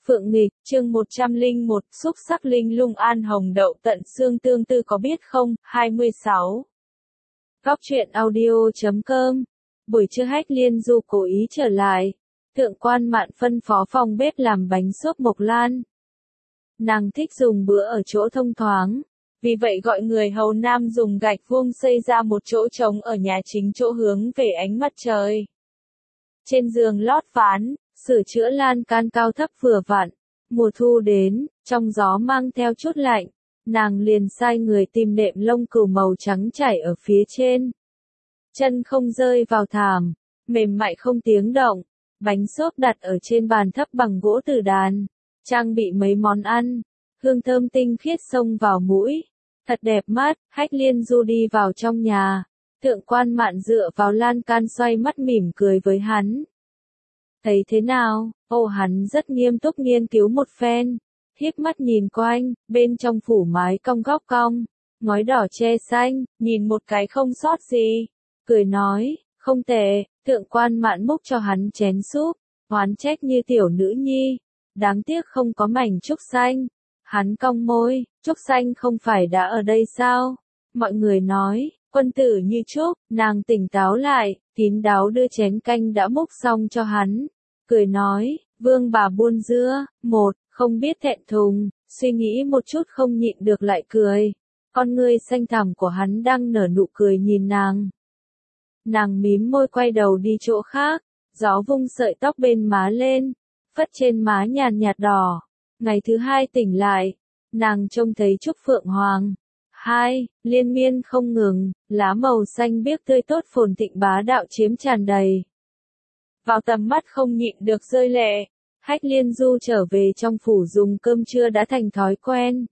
Phượng nghịch, chương 101, xúc sắc linh lung an hồng đậu tận xương tương tư có biết không, 26. Góc truyện audio.com. Buổi trưa Hách Liên Du cố ý trở lại. Thượng quan Mạn phân phó phòng bếp làm bánh xốp Mộc Lan. Nàng thích dùng bữa ở chỗ thông thoáng. Vì vậy gọi người hầu nam dùng gạch vuông xây ra một chỗ trống ở nhà chính chỗ hướng về ánh mặt trời. Trên giường lót ván, sửa chữa lan can cao thấp vừa vặn. Mùa thu đến, trong gió mang theo chút lạnh, nàng liền sai người tìm nệm lông cừu màu trắng trải ở phía trên. Chân không rơi vào thảm, mềm mại không tiếng động, bánh xốp đặt ở trên bàn thấp bằng gỗ tử đàn, trang bị mấy món ăn, hương thơm tinh khiết xông vào mũi, thật đẹp mắt. Hách Liên Du đi vào trong nhà, Thượng quan Mạn dựa vào lan can xoay mắt mỉm cười với hắn. Thấy thế nào? Hắn rất nghiêm túc nghiên cứu một phen, híp mắt nhìn quanh, bên trong phủ mái cong góc cong, ngói đỏ tre xanh, nhìn một cái không sót gì, cười nói, không tệ. Thượng quan Mạn múc cho hắn chén súp, oán trách như tiểu nữ nhi, đáng tiếc không có mảnh trúc xanh. Hắn cong môi, trúc xanh không phải đã ở đây sao? Mọi người nói, quân tử như trúc. Nàng tỉnh táo lại, kín đáo đưa chén canh đã múc xong cho hắn, cười nói, vương bà buôn dưa, không biết thẹn thùng, suy nghĩ một chút không nhịn được lại cười. Con ngươi xanh thẳm của hắn đang nở nụ cười nhìn nàng. Nàng mím môi quay đầu đi chỗ khác, gió vung sợi tóc bên má lên, phất trên má nhàn nhạt đỏ. Ngày thứ hai tỉnh lại, nàng trông thấy trúc phượng hoàng. Liên miên không ngừng, lá màu xanh biếc tươi tốt phồn thịnh bá đạo chiếm tràn đầy. Vào tầm mắt không nhịn được rơi lệ. Hách Liên Du trở về trong phủ dùng cơm trưa đã thành thói quen.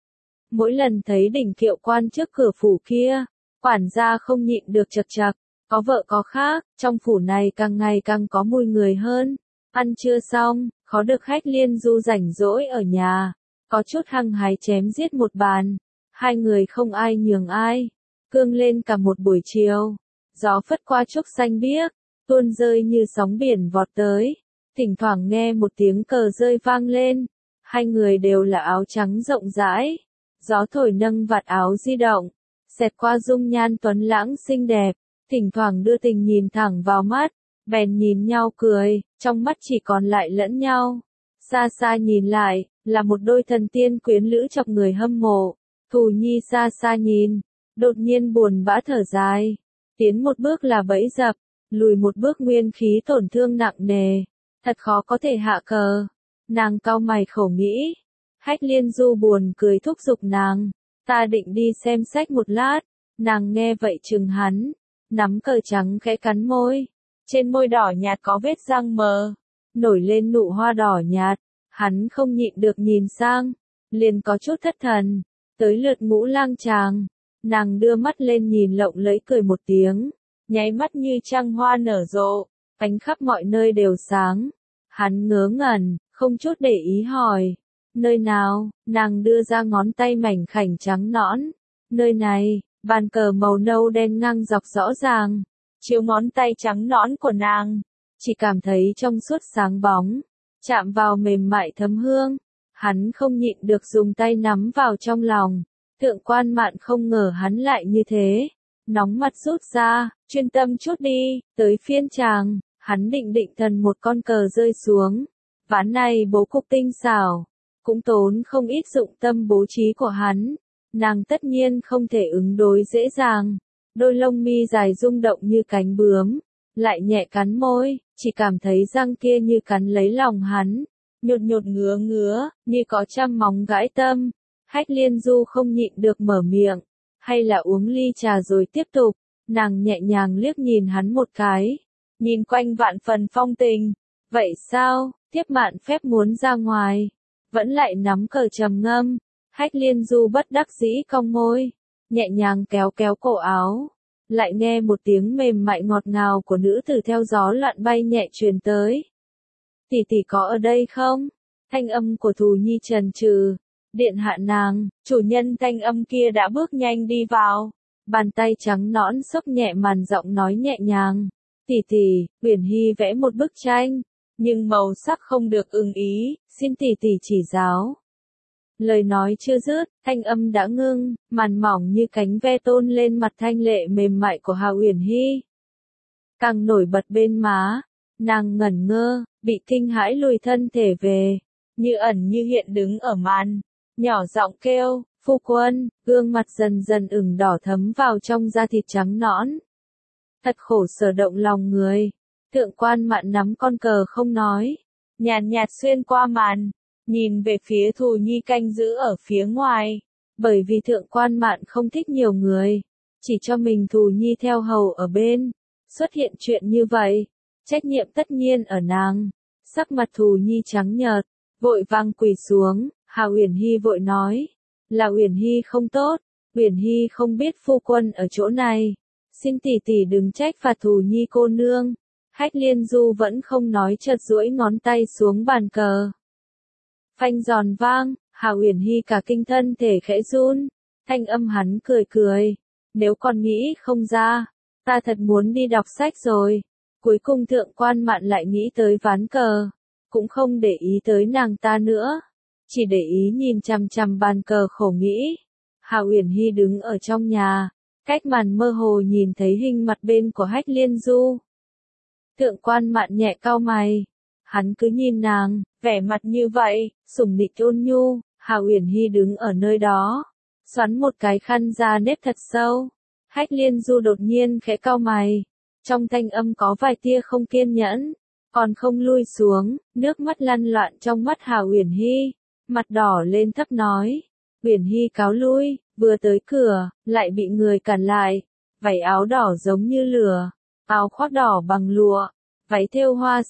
Mỗi lần thấy đỉnh kiệu quan trước cửa phủ kia, quản gia không nhịn được chật chật, có vợ có khác, trong phủ này càng ngày càng có mùi người hơn. Ăn trưa xong, khó được Hách Liên Du rảnh rỗi ở nhà, có chút hăng hái chém giết một bàn. Hai người không ai nhường ai, cương lên cả một buổi chiều. Gió phất qua trúc xanh biếc, tuôn rơi như sóng biển vọt tới. Thỉnh thoảng nghe một tiếng cờ rơi vang lên. Hai người đều là áo trắng rộng rãi. Gió thổi nâng vạt áo di động, xẹt qua dung nhan tuấn lãng xinh đẹp. Thỉnh thoảng đưa tình nhìn thẳng vào mắt, bèn nhìn nhau cười, trong mắt chỉ còn lại lẫn nhau. Xa xa nhìn lại, là một đôi thần tiên quyến lữ chọc người hâm mộ. Thù Nhi xa xa nhìn, đột nhiên buồn bã thở dài. Tiến một bước là bẫy dập, lùi một bước nguyên khí tổn thương nặng nề. Thật khó có thể hạ cờ. Nàng cau mày khổ nghĩ. Hách Liên Du buồn cười thúc giục nàng. Ta định đi xem sách một lát. Nàng nghe vậy chừng hắn. Nắm cờ trắng khẽ cắn môi. Trên môi đỏ nhạt có vết răng mờ. Nổi lên nụ hoa đỏ nhạt. Hắn không nhịn được nhìn sang. Liền có chút thất thần. Tới lượt Ngũ Lang chàng. Nàng đưa mắt lên nhìn lộng lẫy cười một tiếng. Nháy mắt như trăng hoa nở rộ. Ánh khắp mọi nơi đều sáng. Hắn ngớ ngẩn, không chút để ý hỏi. Nơi nào? Nàng đưa ra ngón tay mảnh khảnh trắng nõn. Nơi này, bàn cờ màu nâu đen ngang dọc rõ ràng. Chiếu ngón tay trắng nõn của nàng. Chỉ cảm thấy trong suốt sáng bóng. Chạm vào mềm mại thấm hương. Hắn không nhịn được dùng tay nắm vào trong lòng. Thượng quan Mạn không ngờ hắn lại như thế. Nóng mặt rút ra, chuyên tâm chút đi, tới phiên chàng. Hắn định thần một con cờ rơi xuống. Ván này bố cục tinh xảo, cũng tốn không ít dụng tâm bố trí của hắn. Nàng tất nhiên không thể ứng đối dễ dàng. Đôi lông mi dài rung động như cánh bướm, lại nhẹ cắn môi, chỉ cảm thấy răng kia như cắn lấy lòng hắn. Nhột nhột ngứa ngứa, như có trăm móng gãi tâm. Hách Liên Du không nhịn được mở miệng, hay là uống ly trà rồi tiếp tục. Nàng nhẹ nhàng liếc nhìn hắn một cái, nhìn quanh vạn phần phong tình. Vậy sao? Tiếp mạn phép muốn ra ngoài, vẫn lại nắm cờ trầm ngâm. Hách Liên Du bất đắc dĩ cong môi, nhẹ nhàng kéo kéo cổ áo. Lại nghe một tiếng mềm mại ngọt ngào của nữ tử theo gió loạn bay nhẹ truyền tới. Tỷ tỷ có ở đây không? Thanh âm của Thù Nhi trần trừ. Điện hạ nàng. Chủ nhân thanh âm kia đã bước nhanh đi vào. Bàn tay trắng nõn xốc nhẹ màn giọng nói nhẹ nhàng. Tỷ tỷ, Uyển Hy vẽ một bức tranh. nhưng màu sắc không được ưng ý, xin tỷ tỷ chỉ giáo. Lời nói chưa dứt, thanh âm đã ngưng, màn mỏng như cánh ve tôn lên mặt thanh lệ mềm mại của Hà Uyển Hy. Càng nổi bật bên má, nàng ngẩn ngơ, bị kinh hãi lùi thân thể về, như ẩn như hiện đứng ở màn, nhỏ giọng kêu, phu quân, gương mặt dần dần ửng đỏ thấm vào trong da thịt trắng nõn. Thật khổ sở động lòng người. Thượng quan Mạn nắm con cờ không nói, nhàn nhạt xuyên qua màn, nhìn về phía Thù Nhi canh giữ ở phía ngoài, bởi vì thượng quan Mạn không thích nhiều người, chỉ cho mình Thù Nhi theo hầu ở bên. Xuất hiện chuyện như vậy, trách nhiệm tất nhiên ở nàng. Sắc mặt Thù Nhi trắng nhợt, vội vàng quỳ xuống, Hà Uyển Hy vội nói, là Uyển Hy không tốt, Uyển Hy không biết phu quân ở chỗ này, xin tỷ tỷ đừng trách phạt Thù Nhi cô nương. Hách Liên Du vẫn không nói, chợt duỗi ngón tay xuống bàn cờ. Phanh giòn vang, Hà Uyển Hy cả kinh thân thể khẽ run, thanh âm hắn cười cười, nếu còn nghĩ không ra, ta thật muốn đi đọc sách rồi. Cuối cùng thượng quan Mạn lại nghĩ tới ván cờ, cũng không để ý tới nàng ta nữa, chỉ để ý nhìn chằm chằm bàn cờ khổ nghĩ. Hà Uyển Hy đứng ở trong nhà, cách màn mơ hồ nhìn thấy hình mặt bên của Hách Liên Du. Thượng quan Mạn nhẹ cau mày, hắn cứ nhìn nàng, vẻ mặt như vậy, sủng nịnh ôn nhu. Hà Uyển Hy đứng ở nơi đó, xoắn một cái khăn da nếp thật sâu. Hách Liên Du đột nhiên khẽ cau mày, trong thanh âm có vài tia không kiên nhẫn, còn không lui xuống, nước mắt lăn loạn trong mắt Hà Uyển Hy, mặt đỏ lên thấp nói, Uyển Hy cáo lui, vừa tới cửa, lại bị người cản lại, váy áo đỏ giống như lửa, áo khoác đỏ bằng lụa, váy thêu hoa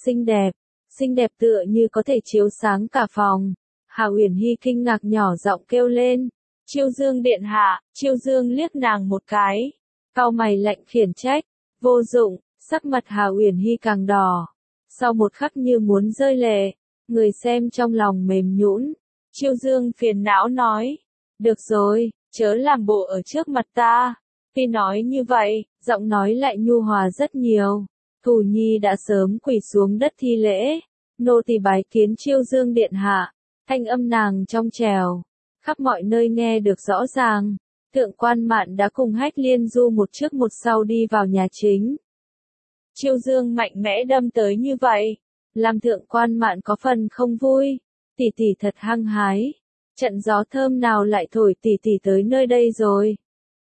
xinh đẹp tựa như có thể chiếu sáng cả phòng. Hà Uyển Hy kinh ngạc nhỏ giọng kêu lên, Chiêu Dương điện hạ. Chiêu Dương liếc nàng một cái, cau mày lạnh khiển trách, vô dụng. Sắc mặt Hà Uyển Hy càng đỏ, sau một khắc như muốn rơi lệ, người xem trong lòng mềm nhũn. Chiêu Dương phiền não nói, được rồi, chớ làm bộ ở trước mặt ta. Tuy nói như vậy, giọng nói lại nhu hòa rất nhiều. Thù Nhi đã sớm quỳ xuống đất thi lễ, nô tỳ bái kiến Chiêu Dương điện hạ. Thanh âm nàng trong trẻo, khắp mọi nơi nghe được rõ ràng. Thượng quan Mạn đã cùng Hách Liên Du một trước một sau đi vào nhà chính. Chiêu Dương mạnh mẽ đâm tới như vậy, làm thượng quan Mạn có phần không vui. Tỷ tỷ thật hăng hái, trận gió thơm nào lại thổi tỷ tỷ tới nơi đây rồi.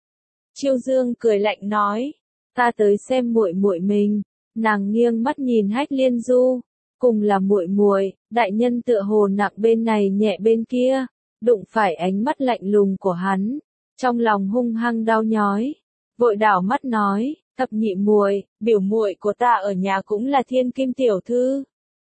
Chiêu Dương cười lạnh nói, ta tới xem muội muội mình. Nàng nghiêng mắt nhìn Hách Liên Du, cùng là muội muội, đại nhân tựa hồ nặng bên này nhẹ bên kia, đụng phải ánh mắt lạnh lùng của hắn, trong lòng hung hăng đau nhói, vội đảo mắt nói, thập nhị muội, biểu muội của ta ở nhà cũng là thiên kim tiểu thư.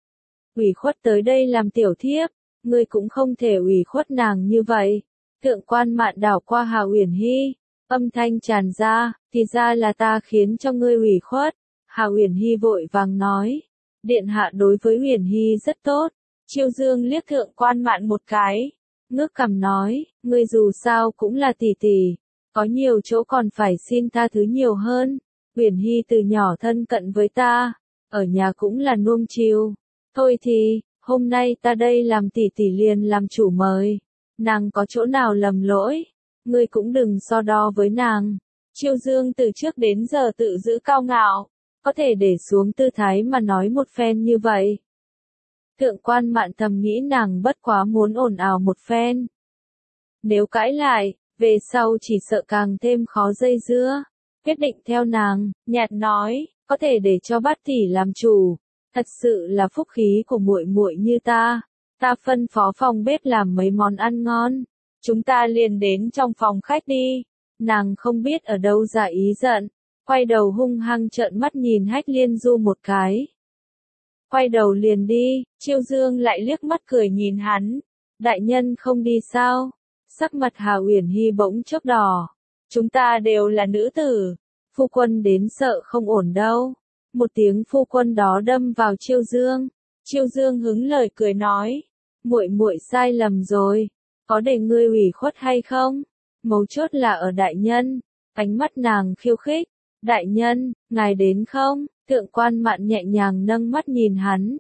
Ủy khuất tới đây làm tiểu thiếp, ngươi cũng không thể ủy khuất nàng như vậy. Thượng quan Mạn đảo qua Hà Uyển Hy, âm thanh tràn ra, thì ra là ta khiến cho ngươi ủy khuất. Hà Uyển Hy vội vàng nói, điện hạ đối với Uyển Hy rất tốt. Chiêu Dương liếc thượng quan Mạn một cái, ngước cằm nói, ngươi dù sao cũng là tỷ tỷ, có nhiều chỗ còn phải xin tha thứ nhiều hơn. Uyển Hy từ nhỏ thân cận với ta, ở nhà cũng là nuông chiều. Thôi thì, hôm nay ta đây làm tỷ tỷ liền làm chủ mời, nàng có chỗ nào lầm lỗi, ngươi cũng đừng so đo với nàng. Chiêu Dương từ trước đến giờ tự giữ cao ngạo, có thể để xuống tư thái mà nói một phen như vậy. Thượng quan Mạn thầm nghĩ nàng bất quá muốn ồn ào một phen. Nếu cãi lại, về sau chỉ sợ càng thêm khó dây dưa. Quyết định theo nàng, nhạt nói, có thể để cho Bát tỷ làm chủ, thật sự là phúc khí của muội muội như ta. Ta phân phó phòng bếp làm mấy món ăn ngon, chúng ta liền đến trong phòng khách đi. Nàng không biết ở đâu ra ý giận, quay đầu hung hăng trợn mắt nhìn Hách Liên Du một cái. Quay đầu liền đi. Chiêu Dương lại liếc mắt cười nhìn hắn, đại nhân không đi sao? Sắc mặt Hà Uyển Hy bỗng chốc đỏ, chúng ta đều là nữ tử, phu quân đến sợ không ổn đâu. Một tiếng phu quân đó đâm vào Chiêu Dương. Chiêu Dương hứng lời cười nói, muội muội sai lầm rồi, có để ngươi ủy khuất hay không? Mấu chốt là ở đại nhân. Ánh mắt nàng khiêu khích, đại nhân, ngài đến không? Thượng quan Mạn nhẹ nhàng nâng mắt nhìn hắn,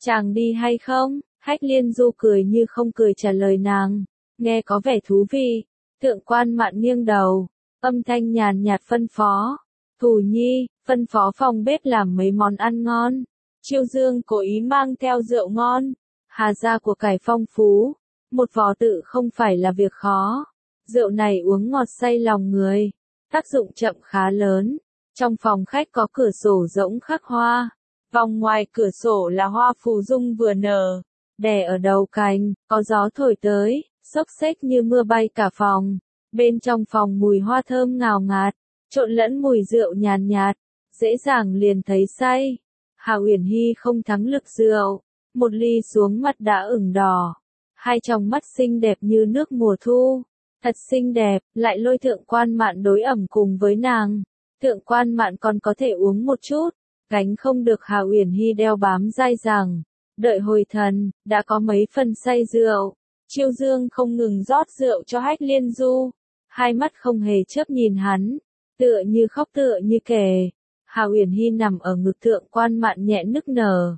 Chàng đi hay không? Hách Liên Du cười như không cười trả lời nàng. Nghe có vẻ thú vị. Thượng quan Mạn nghiêng đầu. Âm thanh nhàn nhạt phân phó. Thù Nhi, phân phó phòng bếp làm mấy món ăn ngon. Chiêu Dương cố ý mang theo rượu ngon. Hà gia của cải phong phú. Một vò tự không phải là việc khó. Rượu này uống ngọt say lòng người. Tác dụng chậm khá lớn. Trong phòng khách có cửa sổ rỗng khắc hoa. Vòng ngoài cửa sổ là hoa phù dung vừa nở. Đè ở đầu cành, có gió thổi tới, xốc xếch như mưa bay cả phòng. Bên trong phòng mùi hoa thơm ngào ngạt, trộn lẫn mùi rượu nhàn nhạt, dễ dàng liền thấy say. Hà Uyển Hy không thắng lực rượu, một ly xuống mặt đã ửng đỏ. Hai tròng mắt xinh đẹp như nước mùa thu, thật xinh đẹp, lại lôi Thượng quan Mạn đối ẩm cùng với nàng. Thượng quan Mạn còn có thể uống một chút, gánh không được Hà Uyển Hy đeo bám dai dẳng. Đợi hồi thần, đã có mấy phần say rượu. Chiêu Dương không ngừng rót rượu cho Hách Liên Du. Hai mắt không hề chớp nhìn hắn. Tựa như khóc tựa như kể. Hà Uyển Hy nằm ở ngực Thượng quan Mạn nhẹ nức nở.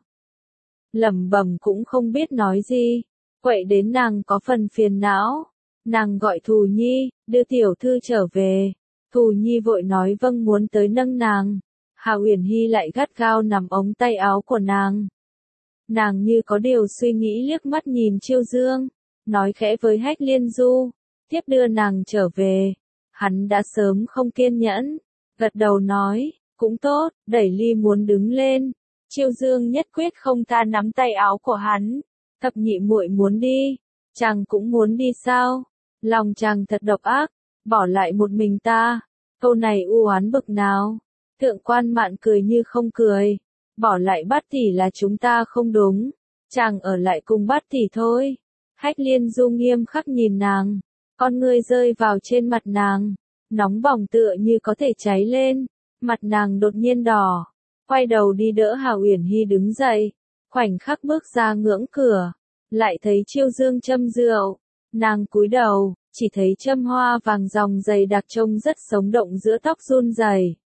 Lẩm bẩm cũng không biết nói gì. Quậy đến nàng có phần phiền não. Nàng gọi Thù Nhi, đưa tiểu thư trở về. Thù Nhi vội nói vâng muốn tới nâng nàng. Hà Uyển Hy lại gắt gao nằm ống tay áo của nàng. Nàng như có điều suy nghĩ liếc mắt nhìn Chiêu Dương, nói khẽ với Hách Liên Du, tiếp đưa nàng trở về. Hắn đã sớm không kiên nhẫn, gật đầu nói, cũng tốt, đẩy ly muốn đứng lên. Chiêu Dương nhất quyết không tha nắm tay áo của hắn. Thập nhị muội muốn đi, chàng cũng muốn đi sao? Lòng chàng thật độc ác, bỏ lại một mình ta. Câu này u oán bực nào? Thượng quan Mạn cười như không cười. Bỏ lại Bát tỷ là chúng ta không đúng. Chàng ở lại cùng Bát tỷ thôi. Hách Liên Du nghiêm khắc nhìn nàng. Con ngươi rơi vào trên mặt nàng. Nóng bỏng tựa như có thể cháy lên. Mặt nàng đột nhiên đỏ. Quay đầu đi đỡ Hà Uyển Hy đứng dậy. Khoảnh khắc bước ra ngưỡng cửa. Lại thấy Chiêu Dương châm rượu. Nàng cúi đầu, chỉ thấy châm hoa vàng ròng dày đặc trông rất sống động giữa tóc run rẩy.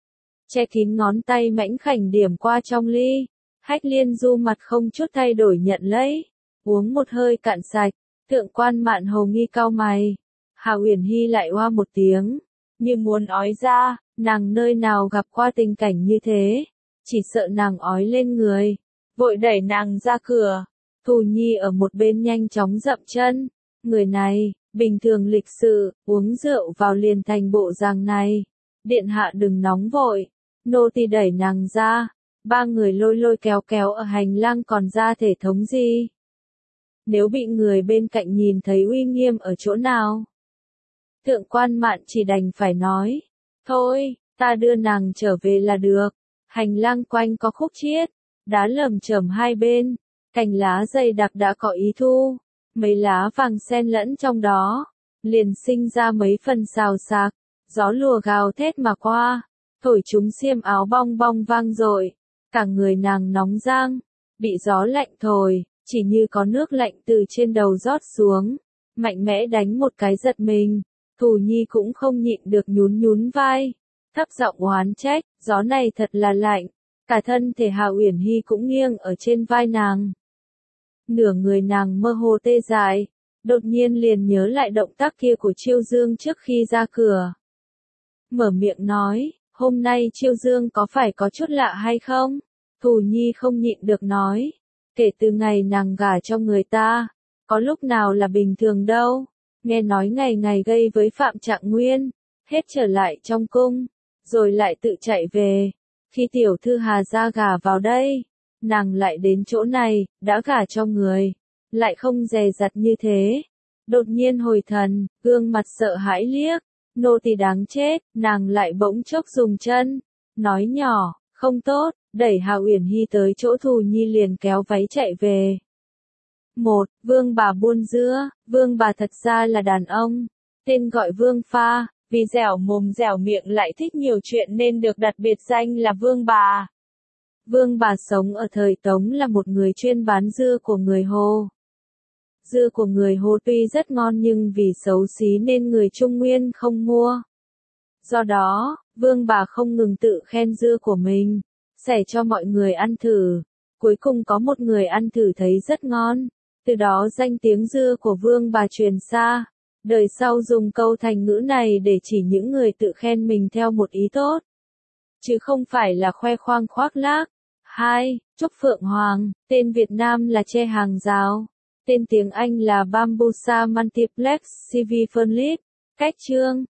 Che kín ngón tay mảnh khảnh điểm qua trong ly. Hách Liên Du mặt không chút thay đổi nhận lấy. Uống một hơi cạn sạch. Thượng quan Mạn hầu nghi cau mày. Hà Uyển Hy lại oa một tiếng. Như muốn ói ra, nàng nơi nào gặp qua tình cảnh như thế. Chỉ sợ nàng ói lên người. Vội đẩy nàng ra cửa. Thù Nhi ở một bên nhanh chóng dậm chân. Người này, bình thường lịch sự, uống rượu vào liền thành bộ dạng này. Điện hạ đừng nóng vội. Nô tỳ đẩy nàng ra. Ba người lôi lôi kéo kéo ở hành lang còn ra thể thống gì? Nếu bị người bên cạnh nhìn thấy uy nghiêm ở chỗ nào? Thượng quan Mạn chỉ đành phải nói. Thôi, ta đưa nàng trở về là được. Hành lang quanh có khúc chiết. Đá lởm chởm hai bên. Cành lá dày đặc đã có ý thu. Mấy lá vàng xen lẫn trong đó. Liền sinh ra mấy phần xào xạc. Gió lùa gào thét mà qua. Thổi chúng xiêm áo bong bong vang dội. Cả người nàng nóng rang. Bị gió lạnh thổi. Chỉ như có nước lạnh từ trên đầu rót xuống. Mạnh mẽ đánh một cái giật mình. Thù Nhi cũng không nhịn được nhún nhún vai. Thấp giọng oán trách. Gió này thật là lạnh. Cả thân thể Hà Uyển Hy cũng nghiêng ở trên vai nàng. Nửa người nàng mơ hồ tê dại. Đột nhiên liền nhớ lại động tác kia của Chiêu Dương trước khi ra cửa. Mở miệng nói, hôm nay Chiêu Dương có phải có chút lạ hay không? Thù Nhi không nhịn được nói. Kể từ ngày nàng gả cho người ta, có lúc nào là bình thường đâu. Nghe nói ngày ngày gây với Phạm Trạng Nguyên, hết trở lại trong cung, rồi lại tự chạy về. Khi tiểu thư Hà gia gả vào đây, nàng lại đến chỗ này, đã gả cho người, lại không dè dặt như thế. Đột nhiên hồi thần, gương mặt sợ hãi liếc, nô tỳ đáng chết, nàng lại bỗng chốc dùng chân, nói nhỏ, không tốt, đẩy Hà Uyển Hy tới chỗ Thù Nhi liền kéo váy chạy về. Vương bà buôn dưa, vương bà thật ra là đàn ông, tên gọi Vương Pha, vì dẻo mồm dẻo miệng lại thích nhiều chuyện nên được đặt biệt danh là vương bà. Vương bà sống ở thời Tống là một người chuyên bán dưa của người Hồ. Dưa của người Hồ tuy rất ngon nhưng vì xấu xí nên người Trung Nguyên không mua. Do đó, vương bà không ngừng tự khen dưa của mình, xẻ cho mọi người ăn thử. Cuối cùng có một người ăn thử thấy rất ngon. Từ đó danh tiếng dưa của Vương bà truyền xa. Đời sau dùng câu thành ngữ này để chỉ những người tự khen mình theo một ý tốt, chứ không phải là khoe khoang khoác lác. 2. Trúc Phượng Hoàng, tên Việt Nam là tre hàng rào, tên tiếng Anh là Bambusa multiplex CV Fernlip. Cách chương